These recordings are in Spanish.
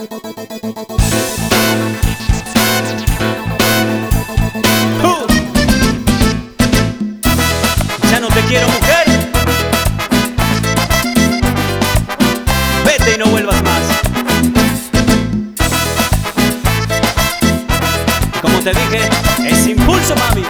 Ya no te quiero, mujer. Vete y no vuelvas más. Como te dije, es impulso, mami.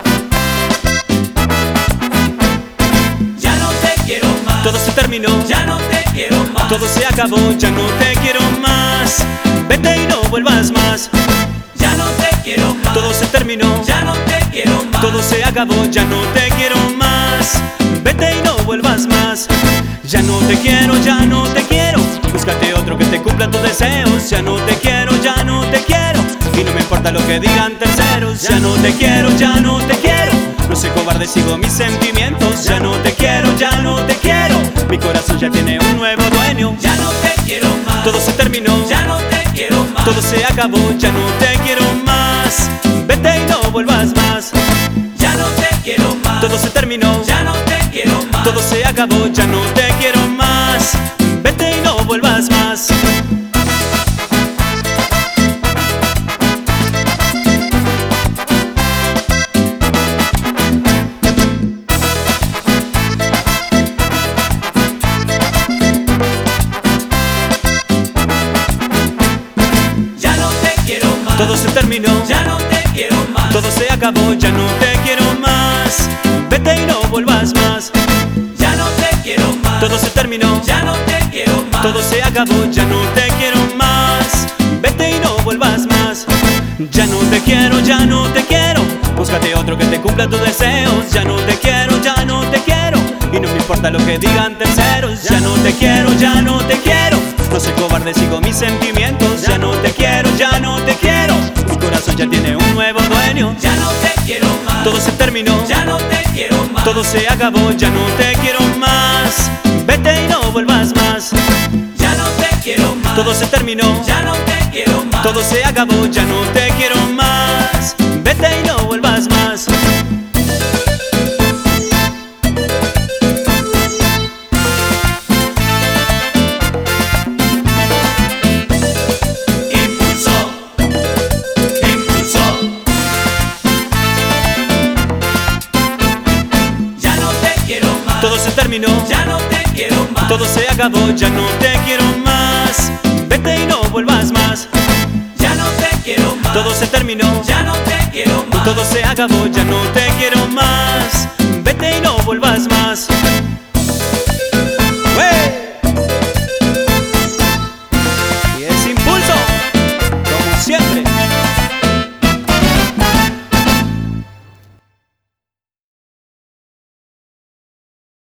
Ya no te quiero más. Todo se terminó. Ya no te quiero más. Todo se acabó, ya no te quiero más. Vete y no vuelvas más. Ya no te quiero más. Todo se terminó. Ya no te quiero más. Todo se acabó, ya no te quiero más. Vete y no vuelvas más. Ya no te quiero, ya no te quiero. Búscate otro que te cumpla tus deseos. Ya no te quiero, ya no te quiero. Y no me importa lo que digan terceros. Ya no te quiero, ya no te quiero. No soy cobarde, sigo mis sentimientos. Ya no te quiero, ya no te quiero. Mi corazón ya tiene un nuevo dueño. Ya no te quiero más. Todo se terminó. Ya no te quiero más. Todo se acabó, ya no te quiero más. Vete y no vuelvas más. Ya no te quiero más. Todo se terminó. Ya no te quiero más. Todo se acabó, ya no te quiero más. Vete y no vuelvas más. Ya no te quiero más. Todo se terminó. Ya no te quiero más. Todo se acabó, ya no te quiero más. Vete y no vuelvas más. Ya no te quiero más. Todo se terminó. Ya no te quiero más. Todo se acabó, ya no te quiero más. Vete y no vuelvas más. Ya no te quiero, ya no te quiero. Búscate otro que te cumpla tus deseos. Ya no te quiero, ya no te quiero. Y no me importa lo que digan terceros. Ya no te quiero, ya no te quiero. No soy cobarde, sigo mis sentimientos. Ya no te quiero, ya no te quiero. Mi corazón ya tiene un nuevo dueño. Ya no te quiero más. Todo se terminó. Ya no te quiero más. Todo se acabó, ya no te quiero más. Vete y no vuelvas más. Ya no te quiero más. Todo se terminó. Ya no te quiero más. Todo se acabó, ya no te quiero más. Vete y no vuelvas más. Impulso. Impulso. Ya no te quiero más. Todo se terminó. Ya no te quiero más. Todo se acabó, ya no te quiero más. Vete y no vuelvas más. Ya no te quiero más. Todo se terminó. Ya no te quiero más. Todo se acabó, ya no te quiero más.